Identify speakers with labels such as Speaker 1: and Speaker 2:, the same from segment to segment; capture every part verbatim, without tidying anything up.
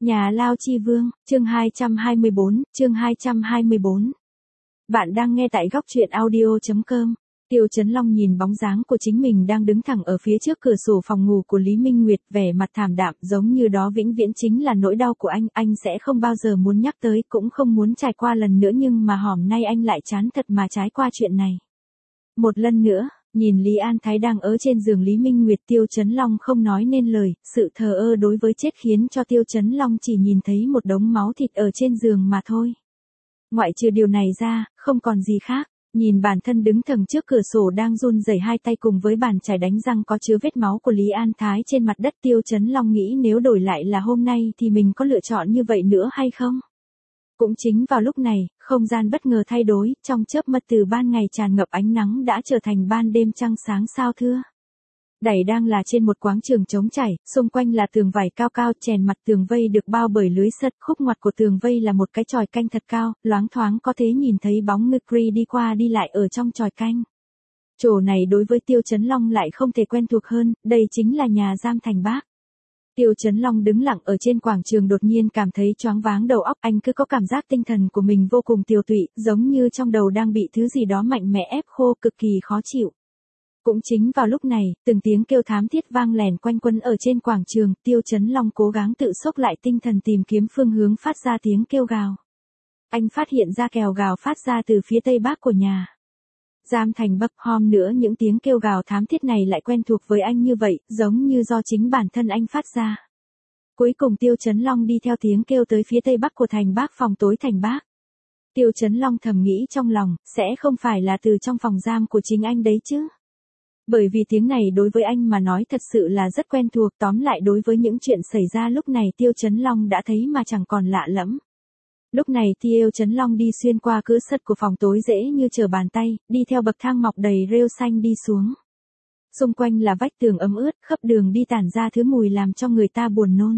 Speaker 1: Nhà Lao Chi Vương, chương hai trăm hai mươi bốn, chương hai trăm hai mươi bốn. Bạn đang nghe tại góc truyện audio.com. Tiêu Chấn Long nhìn bóng dáng của chính mình đang đứng thẳng ở phía trước cửa sổ phòng ngủ của Lý Minh Nguyệt, vẻ mặt thảm đạm, giống như đó vĩnh viễn chính là nỗi đau của anh, anh sẽ không bao giờ muốn nhắc tới, cũng không muốn trải qua lần nữa, nhưng mà hòm nay anh lại chán thật mà trái qua chuyện này. Một lần nữa, nhìn Lý An Thái đang ở trên giường Lý Minh Nguyệt, Tiêu Chấn Long không nói nên lời, sự thờ ơ đối với chết khiến cho Tiêu Chấn Long chỉ nhìn thấy một đống máu thịt ở trên giường mà thôi. Ngoại trừ điều này ra, không còn gì khác. Nhìn bản thân đứng thẳng trước cửa sổ đang run rẩy hai tay cùng với bàn chải đánh răng có chứa vết máu của Lý An Thái trên mặt đất, Tiêu Chấn Long nghĩ nếu đổi lại là hôm nay thì mình có lựa chọn như vậy nữa hay không? Cũng chính vào lúc này, không gian bất ngờ thay đổi, trong chớp mắt từ ban ngày tràn ngập ánh nắng đã trở thành ban đêm trăng sáng sao thưa. Đẩy đang là trên một quảng trường trống trải, xung quanh là tường vải cao cao, chèn mặt tường vây được bao bởi lưới sắt, khúc ngoặt của tường vây là một cái chòi canh thật cao, loáng thoáng có thể nhìn thấy bóng ngực Cree đi qua đi lại ở trong chòi canh. Chỗ này đối với Tiêu Chấn Long lại không thể quen thuộc hơn, đây chính là nhà giam Thành Bác. Tiêu Chấn Long đứng lặng ở trên quảng trường đột nhiên cảm thấy choáng váng đầu óc, anh cứ có cảm giác tinh thần của mình vô cùng tiều tụy, giống như trong đầu đang bị thứ gì đó mạnh mẽ ép khô, cực kỳ khó chịu. Cũng chính vào lúc này, từng tiếng kêu thảm thiết vang lẻn quanh quẩn ở trên quảng trường, Tiêu Chấn Long cố gắng tự xốc lại tinh thần tìm kiếm phương hướng phát ra tiếng kêu gào. Anh phát hiện ra kèo gào phát ra từ phía tây bắc của nhà giam Thành Bác, hôm nữa những tiếng kêu gào thảm thiết này lại quen thuộc với anh như vậy, giống như do chính bản thân anh phát ra. Cuối cùng Tiêu Chấn Long đi theo tiếng kêu tới phía tây bắc của Thành Bác, phòng tối Thành Bác. Tiêu Chấn Long thầm nghĩ trong lòng, sẽ không phải là từ trong phòng giam của chính anh đấy chứ? Bởi vì tiếng này đối với anh mà nói thật sự là rất quen thuộc, tóm lại đối với những chuyện xảy ra lúc này Tiêu Chấn Long đã thấy mà chẳng còn lạ lẫm. Lúc này Tiêu Chấn Long đi xuyên qua cửa sắt của phòng tối dễ như trở bàn tay, đi theo bậc thang mọc đầy rêu xanh đi xuống. Xung quanh là vách tường ấm ướt, khắp đường đi tản ra thứ mùi làm cho người ta buồn nôn.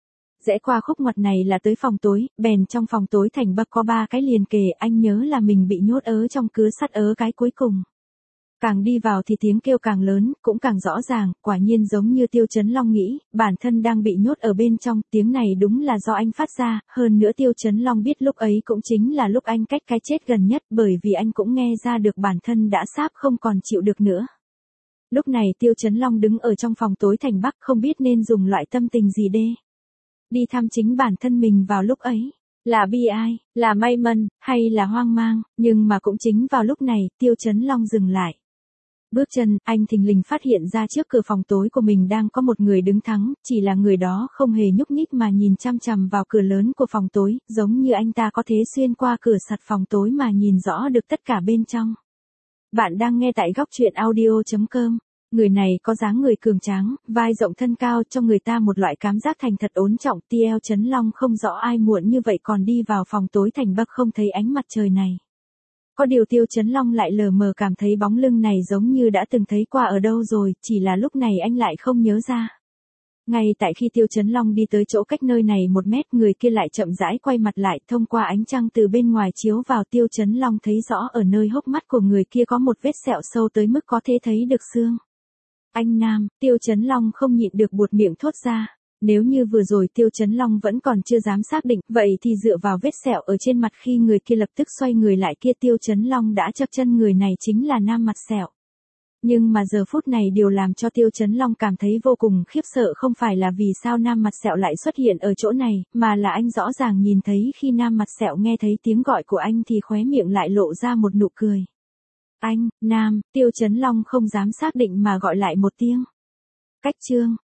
Speaker 1: Rẽ qua khúc ngoặt này là tới phòng tối, bèn trong phòng tối Thành Bác có ba cái liền kề, anh nhớ là mình bị nhốt ở trong cửa sắt ở cái cuối cùng. Càng đi vào thì tiếng kêu càng lớn, cũng càng rõ ràng, quả nhiên giống như Tiêu Chấn Long nghĩ, bản thân đang bị nhốt ở bên trong, tiếng này đúng là do anh phát ra, hơn nữa Tiêu Chấn Long biết lúc ấy cũng chính là lúc anh cách cái chết gần nhất, bởi vì anh cũng nghe ra được bản thân đã sắp không còn chịu được nữa. Lúc này Tiêu Chấn Long đứng ở trong phòng tối Thành Bác, không biết nên dùng loại tâm tình gì để đi thăm chính bản thân mình vào lúc ấy. Là bi ai, là may mắn, hay là hoang mang, nhưng mà cũng chính vào lúc này, Tiêu Chấn Long dừng lại. Bước chân, anh thình lình phát hiện ra trước cửa phòng tối của mình đang có một người đứng thẳng, chỉ là người đó không hề nhúc nhích mà nhìn chăm chằm vào cửa lớn của phòng tối, giống như anh ta có thể xuyên qua cửa sắt phòng tối mà nhìn rõ được tất cả bên trong. Bạn đang nghe tại góc truyện audio.com. Người này có dáng người cường tráng, vai rộng thân cao, cho người ta một loại cảm giác thành thật ổn trọng. Tiêu Chấn Long không rõ ai muộn như vậy còn đi vào phòng tối Thành Bác không thấy ánh mặt trời này. Có điều Tiêu Chấn Long lại lờ mờ cảm thấy bóng lưng này giống như đã từng thấy qua ở đâu rồi, chỉ là lúc này anh lại không nhớ ra. Ngay tại khi Tiêu Chấn Long đi tới chỗ cách nơi này một mét, người kia lại chậm rãi quay mặt lại, thông qua ánh trăng từ bên ngoài chiếu vào, Tiêu Chấn Long thấy rõ ở nơi hốc mắt của người kia có một vết sẹo sâu tới mức có thể thấy được xương. Anh Nam, Tiêu Chấn Long không nhịn được buột miệng thốt ra. Nếu như vừa rồi Tiêu Chấn Long vẫn còn chưa dám xác định, vậy thì dựa vào vết sẹo ở trên mặt khi người kia lập tức xoay người lại kia, Tiêu Chấn Long đã chắc chân người này chính là nam mặt sẹo. Nhưng mà giờ phút này điều làm cho Tiêu Chấn Long cảm thấy vô cùng khiếp sợ không phải là vì sao nam mặt sẹo lại xuất hiện ở chỗ này, mà là anh rõ ràng nhìn thấy khi nam mặt sẹo nghe thấy tiếng gọi của anh thì khóe miệng lại lộ ra một nụ cười. Anh, Nam, Tiêu Chấn Long không dám xác định mà gọi lại một tiếng. Cách chương,